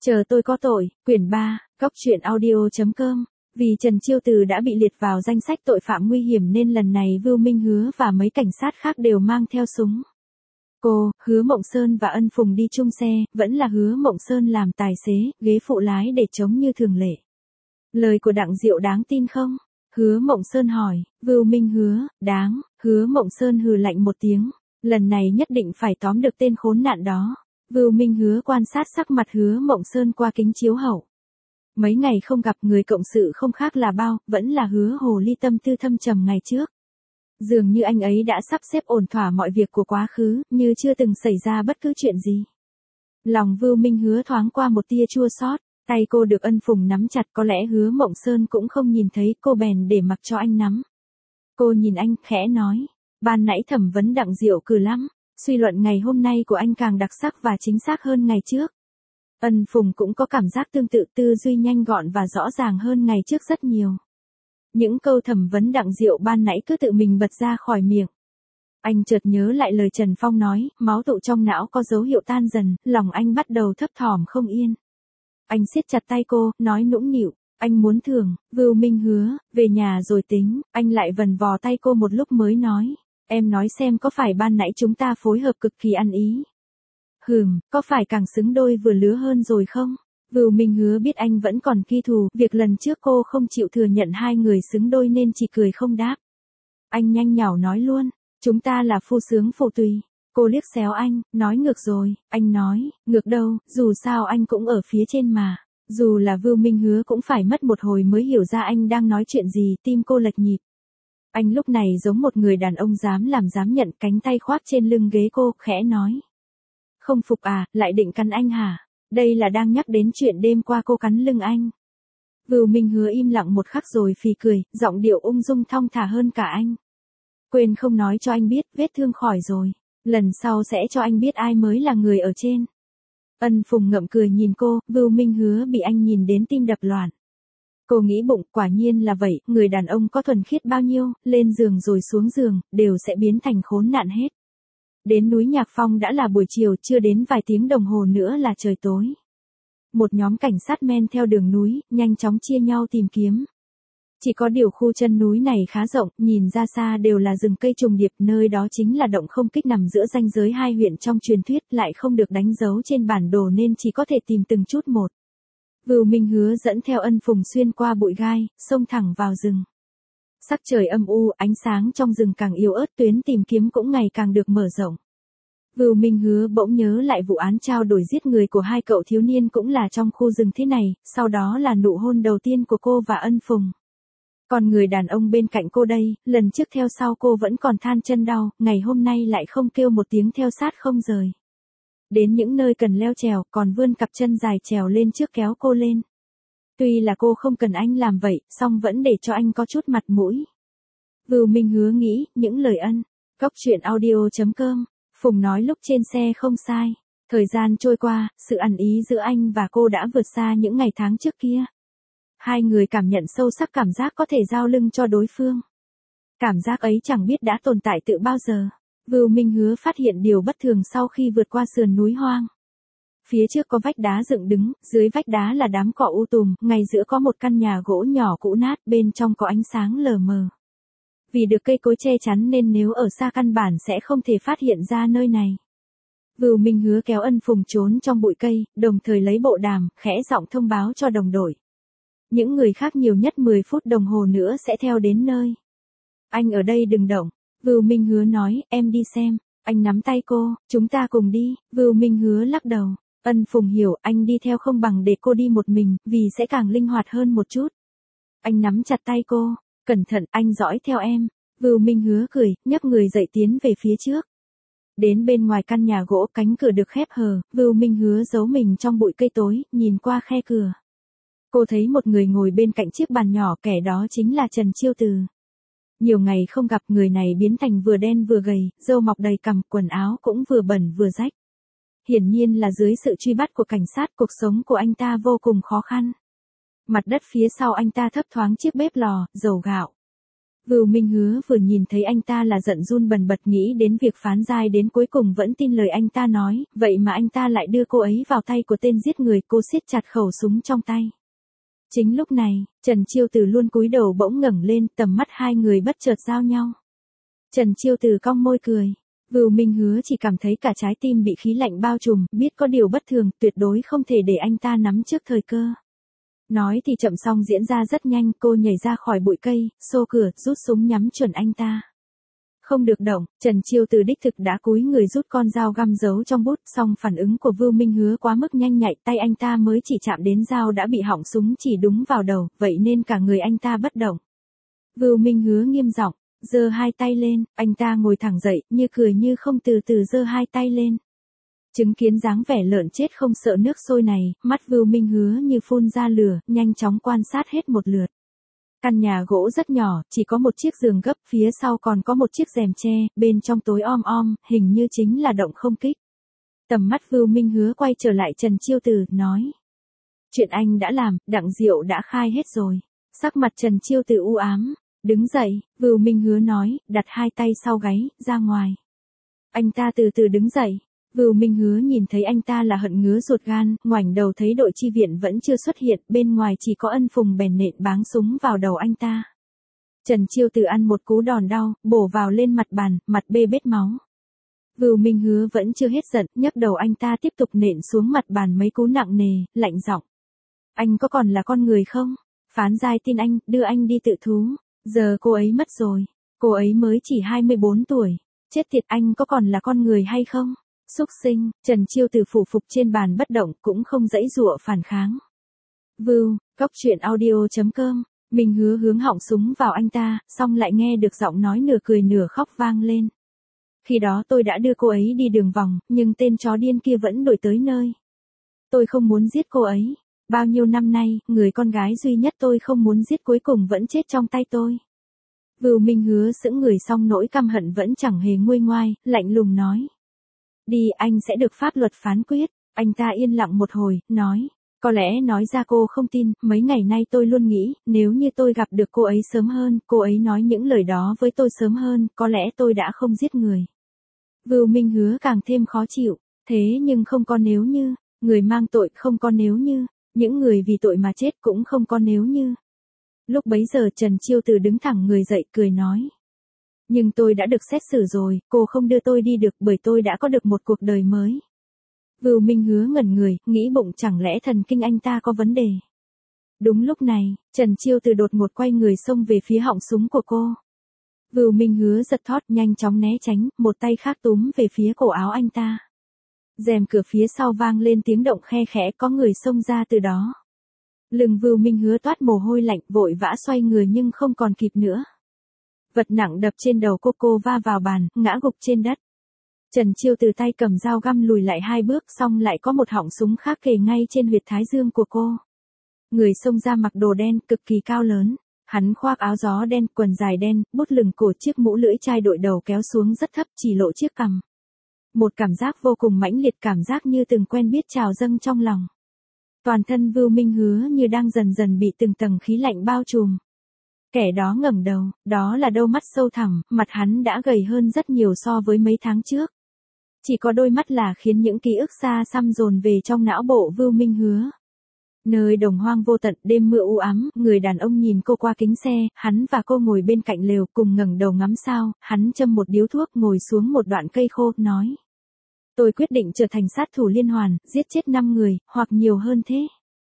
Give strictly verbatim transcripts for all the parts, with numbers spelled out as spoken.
Chờ tôi có tội, quyển ba, góc truyện audio.com. Vì Trần Chiêu Từ đã bị liệt vào danh sách tội phạm nguy hiểm nên lần này Vưu Minh Hứa và mấy cảnh sát khác đều mang theo súng. Cô, Hứa Mộng Sơn và Ân Phùng đi chung xe, vẫn là Hứa Mộng Sơn làm tài xế, ghế phụ lái để chống như thường lệ. Lời của Đặng Diệu đáng tin không? Hứa Mộng Sơn hỏi. Vưu Minh Hứa, đáng. Hứa Mộng Sơn hừ lạnh một tiếng. Lần này nhất định phải tóm được tên khốn nạn đó. Vưu Minh Hứa quan sát sắc mặt Hứa Mộng Sơn qua kính chiếu hậu. Mấy ngày không gặp người cộng sự không khác là bao, vẫn là Hứa hồ ly tâm tư thâm trầm ngày trước. Dường như anh ấy đã sắp xếp ổn thỏa mọi việc của quá khứ, như chưa từng xảy ra bất cứ chuyện gì. Lòng Vưu Minh Hứa thoáng qua một tia chua xót, tay cô được Ân Phùng nắm chặt, có lẽ Hứa Mộng Sơn cũng không nhìn thấy, cô bèn để mặc cho anh nắm. Cô nhìn anh, khẽ nói, ban nãy thẩm vấn Đặng Diệu cừ lắm, suy luận ngày hôm nay của anh càng đặc sắc và chính xác hơn ngày trước. Ân Phùng cũng có cảm giác tương tự, tư duy nhanh gọn và rõ ràng hơn ngày trước rất nhiều. Những câu thẩm vấn Đặng Diệu ban nãy cứ tự mình bật ra khỏi miệng. Anh chợt nhớ lại lời Trần Phong nói, máu tụ trong não có dấu hiệu tan dần, lòng anh bắt đầu thấp thỏm không yên. Anh siết chặt tay cô, nói nũng nịu, anh muốn thưởng. Vưu Minh Hứa, về nhà rồi tính. Anh lại vần vò tay cô một lúc mới nói, em nói xem có phải ban nãy chúng ta phối hợp cực kỳ ăn ý. Hừm, có phải càng xứng đôi vừa lứa hơn rồi không? Vưu Minh Hứa biết anh vẫn còn ghi thù, việc lần trước cô không chịu thừa nhận hai người xứng đôi nên chỉ cười không đáp. Anh nhanh nhảu nói luôn, chúng ta là phu sướng phụ tùy. Cô liếc xéo anh, nói ngược rồi. Anh nói, ngược đâu, dù sao anh cũng ở phía trên mà. Dù là Vưu Minh Hứa cũng phải mất một hồi mới hiểu ra anh đang nói chuyện gì, tim cô lệch nhịp. Anh lúc này giống một người đàn ông dám làm dám nhận, cánh tay khoác trên lưng ghế cô, khẽ nói. Không phục à, lại định cắn anh hả? Đây là đang nhắc đến chuyện đêm qua cô cắn lưng anh. Vưu Minh Hứa im lặng một khắc rồi phì cười, giọng điệu ung dung thong thả hơn cả anh. Quên không nói cho anh biết, vết thương khỏi rồi. Lần sau sẽ cho anh biết ai mới là người ở trên. Ân Phùng ngậm cười nhìn cô, Vưu Minh Hứa bị anh nhìn đến tim đập loạn. Cô nghĩ bụng, quả nhiên là vậy, người đàn ông có thuần khiết bao nhiêu, lên giường rồi xuống giường, đều sẽ biến thành khốn nạn hết. Đến núi Nhạc Phong đã là buổi chiều, chưa đến vài tiếng đồng hồ nữa là trời tối. Một nhóm cảnh sát men theo đường núi, nhanh chóng chia nhau tìm kiếm. Chỉ có điều khu chân núi này khá rộng, nhìn ra xa đều là rừng cây trùng điệp, nơi đó chính là động không kích nằm giữa ranh giới hai huyện trong truyền thuyết, lại không được đánh dấu trên bản đồ nên chỉ có thể tìm từng chút một. Vưu Minh Hứa dẫn theo Ân Phùng xuyên qua bụi gai, xông thẳng vào rừng. Sắc trời âm u, ánh sáng trong rừng càng yếu ớt, tuyến tìm kiếm cũng ngày càng được mở rộng. Vưu Minh Hứa bỗng nhớ lại vụ án trao đổi giết người của hai cậu thiếu niên cũng là trong khu rừng thế này, sau đó là nụ hôn đầu tiên của cô và Ân Phùng. Còn người đàn ông bên cạnh cô đây, lần trước theo sau cô vẫn còn than chân đau, ngày hôm nay lại không kêu một tiếng theo sát không rời. Đến những nơi cần leo trèo, còn vươn cặp chân dài trèo lên trước kéo cô lên. Tuy là cô không cần anh làm vậy, song vẫn để cho anh có chút mặt mũi. Vưu Minh Hứa nghĩ, những lời ân. Góc truyện audio.com. Phùng nói lúc trên xe không sai. Thời gian trôi qua, sự ăn ý giữa anh và cô đã vượt xa những ngày tháng trước kia. Hai người cảm nhận sâu sắc cảm giác có thể giao lưng cho đối phương. Cảm giác ấy chẳng biết đã tồn tại từ bao giờ. Vưu Minh Hứa phát hiện điều bất thường sau khi vượt qua sườn núi hoang. Phía trước có vách đá dựng đứng, dưới vách đá là đám cỏ u tùm, ngay giữa có một căn nhà gỗ nhỏ cũ nát, bên trong có ánh sáng lờ mờ. Vì được cây cối che chắn nên nếu ở xa căn bản sẽ không thể phát hiện ra nơi này. Vưu Minh Hứa kéo Ân Phùng trốn trong bụi cây, đồng thời lấy bộ đàm, khẽ giọng thông báo cho đồng đội. Những người khác nhiều nhất mười phút đồng hồ nữa sẽ theo đến nơi. Anh ở đây đừng động. Vưu Minh Hứa nói, em đi xem. Anh nắm tay cô, chúng ta cùng đi. Vưu Minh Hứa lắc đầu. Ân Phùng hiểu, anh đi theo không bằng để cô đi một mình, vì sẽ càng linh hoạt hơn một chút. Anh nắm chặt tay cô. Cẩn thận, anh dõi theo em. Vưu Minh Hứa cười, nhấc người dậy tiến về phía trước. Đến bên ngoài căn nhà gỗ, cánh cửa được khép hờ, Vưu Minh Hứa giấu mình trong bụi cây tối, nhìn qua khe cửa. Cô thấy một người ngồi bên cạnh chiếc bàn nhỏ, kẻ đó chính là Trần Chiêu Từ. Nhiều ngày không gặp, người này biến thành vừa đen vừa gầy, râu mọc đầy cằm, quần áo cũng vừa bẩn vừa rách. Hiển nhiên là dưới sự truy bắt của cảnh sát, cuộc sống của anh ta vô cùng khó khăn. Mặt đất phía sau anh ta thấp thoáng chiếc bếp lò, dầu gạo. Vưu Minh Hứa vừa nhìn thấy anh ta là giận run bần bật, nghĩ đến việc Phán Giai đến cuối cùng vẫn tin lời anh ta nói, vậy mà anh ta lại đưa cô ấy vào tay của tên giết người, cô siết chặt khẩu súng trong tay. Chính lúc này, Trần Chiêu Từ luôn cúi đầu bỗng ngẩng lên, tầm mắt hai người bất chợt giao nhau. Trần Chiêu Từ cong môi cười. Vưu Minh Hứa chỉ cảm thấy cả trái tim bị khí lạnh bao trùm, biết có điều bất thường, tuyệt đối không thể để anh ta nắm trước thời cơ. Nói thì chậm xong diễn ra rất nhanh, cô nhảy ra khỏi bụi cây, xô cửa, rút súng nhắm chuẩn anh ta. Không được động, Trần Chiêu Từ đích thực đã cúi người rút con dao găm giấu trong bút, song phản ứng của Vưu Minh Hứa quá mức nhanh nhạy, tay anh ta mới chỉ chạm đến dao đã bị họng súng chỉ đúng vào đầu, vậy nên cả người anh ta bất động. Vưu Minh Hứa nghiêm giọng, giơ hai tay lên, anh ta ngồi thẳng dậy, như cười như không, từ từ giơ hai tay lên. Chứng kiến dáng vẻ lợn chết không sợ nước sôi này, mắt Vưu Minh Hứa như phun ra lửa, nhanh chóng quan sát hết một lượt. Căn nhà gỗ rất nhỏ, chỉ có một chiếc giường gấp, phía sau còn có một chiếc rèm tre, bên trong tối om om, hình như chính là động không kích. Tầm mắt Vưu Minh Hứa quay trở lại Trần Chiêu Từ, nói. Chuyện anh đã làm, Đặng Diệu đã khai hết rồi. Sắc mặt Trần Chiêu Từ u ám. Đứng dậy, Vưu Minh Hứa nói, đặt hai tay sau gáy, ra ngoài. Anh ta từ từ đứng dậy. Vưu Minh Hứa nhìn thấy anh ta là hận ngứa ruột gan, ngoảnh đầu thấy đội chi viện vẫn chưa xuất hiện, bên ngoài chỉ có Ân Phùng bèn nện báng súng vào đầu anh ta. Trần Chiêu Từ ăn một cú đòn đau, bổ vào lên mặt bàn, mặt bê bết máu. Vưu Minh Hứa vẫn chưa hết giận, nhấc đầu anh ta tiếp tục nện xuống mặt bàn mấy cú nặng nề, lạnh giọng. Anh có còn là con người không? Phán Giai tin anh, đưa anh đi tự thú. Giờ cô ấy mất rồi. Cô ấy mới chỉ hai mươi bốn tuổi. Chết tiệt, anh có còn là con người hay không? Xúc sinh. Trần Chiêu Từ phủ phục trên bàn bất động, cũng không giãy giụa phản kháng. Vưu, cóc truyện audio chấm com. Mình Hứa hướng họng súng vào anh ta, xong lại nghe được giọng nói nửa cười nửa khóc vang lên. Khi đó tôi đã đưa cô ấy đi đường vòng, nhưng tên chó điên kia vẫn đuổi tới nơi. Tôi không muốn giết cô ấy. Bao nhiêu năm nay, người con gái duy nhất tôi không muốn giết cuối cùng vẫn chết trong tay tôi. Vưu Minh Hứa sững người, xong nỗi căm hận vẫn chẳng hề nguôi ngoai, lạnh lùng nói. Đi, anh sẽ được pháp luật phán quyết. Anh ta yên lặng một hồi, nói. Có lẽ nói ra cô không tin, mấy ngày nay tôi luôn nghĩ, nếu như tôi gặp được cô ấy sớm hơn, cô ấy nói những lời đó với tôi sớm hơn, có lẽ tôi đã không giết người. Vưu Minh Hứa càng thêm khó chịu, thế nhưng không có nếu như, người mang tội không có nếu như, những người vì tội mà chết cũng không có nếu như. Lúc bấy giờ Trần Chiêu Từ đứng thẳng người dậy, cười nói. Nhưng tôi đã được xét xử rồi, cô không đưa tôi đi được bởi tôi đã có được một cuộc đời mới. Vưu Minh Hứa ngẩn người, nghĩ bụng chẳng lẽ thần kinh anh ta có vấn đề. Đúng lúc này, Trần Chiêu Từ đột ngột quay người xông về phía họng súng của cô. Vưu Minh Hứa giật thót, nhanh chóng né tránh, một tay khác túm về phía cổ áo anh ta. Rèm cửa phía sau vang lên tiếng động khe khẽ, có người xông ra từ đó. Lưng Vưu Minh Hứa toát mồ hôi lạnh, vội vã xoay người nhưng không còn kịp nữa. Vật nặng đập trên đầu cô, cô va vào bàn, ngã gục trên đất. Trần Chiêu Từ tay cầm dao găm lùi lại hai bước, xong lại có một họng súng khác kề ngay trên huyệt thái dương của cô. Người xông ra mặc đồ đen, cực kỳ cao lớn. Hắn khoác áo gió đen, quần dài đen, bút lửng cổ, chiếc mũ lưỡi chai đội đầu kéo xuống rất thấp, chỉ lộ chiếc cằm. Một cảm giác vô cùng mãnh liệt, cảm giác như từng quen biết trào dâng trong lòng. Toàn thân Vưu Minh Hứa như đang dần dần bị từng tầng khí lạnh bao trùm. Kẻ đó ngẩng đầu, đó là đôi mắt sâu thẳm, mặt hắn đã gầy hơn rất nhiều so với mấy tháng trước. Chỉ có đôi mắt là khiến những ký ức xa xăm dồn về trong não bộ Vưu Minh Hứa. Nơi đồng hoang vô tận, đêm mưa u ám, người đàn ông nhìn cô qua kính xe, hắn và cô ngồi bên cạnh lều cùng ngẩng đầu ngắm sao, hắn châm một điếu thuốc, ngồi xuống một đoạn cây khô, nói. Tôi quyết định trở thành sát thủ liên hoàn, giết chết năm người, hoặc nhiều hơn thế.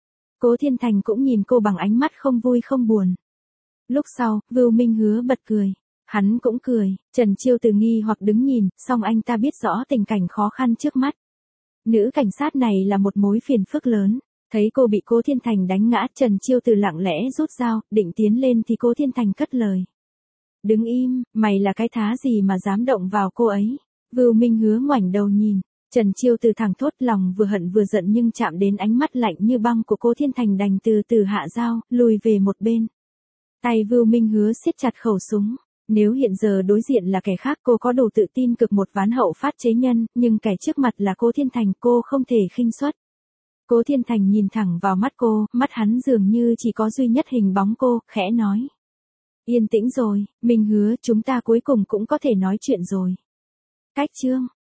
Cố Thiên Thành cũng nhìn cô bằng ánh mắt không vui không buồn. Lúc sau, Vưu Minh Hứa bật cười. Hắn cũng cười, Trần Chiêu Từ nghi hoặc đứng nhìn, song anh ta biết rõ tình cảnh khó khăn trước mắt. Nữ cảnh sát này là một mối phiền phức lớn. Thấy cô bị Cố Thiên Thành đánh ngã, Trần Chiêu Từ lặng lẽ rút dao, định tiến lên thì Cố Thiên Thành cất lời. Đứng im, mày là cái thá gì mà dám động vào cô ấy? Vưu Minh Hứa ngoảnh đầu nhìn, Trần Chiêu Từ thẳng thốt, lòng vừa hận vừa giận nhưng chạm đến ánh mắt lạnh như băng của Cố Thiên Thành đành từ từ hạ dao, lùi về một bên. Tay Vưu Minh Hứa siết chặt khẩu súng. Nếu hiện giờ đối diện là kẻ khác, cô có đủ tự tin cực một ván hậu phát chế nhân, nhưng kẻ trước mặt là Cố Thiên Thành, cô không thể khinh suất. Cố Thiên Thành nhìn thẳng vào mắt cô, mắt hắn dường như chỉ có duy nhất hình bóng cô, khẽ nói. Yên tĩnh rồi, mình hứa chúng ta cuối cùng cũng có thể nói chuyện rồi. Cách chương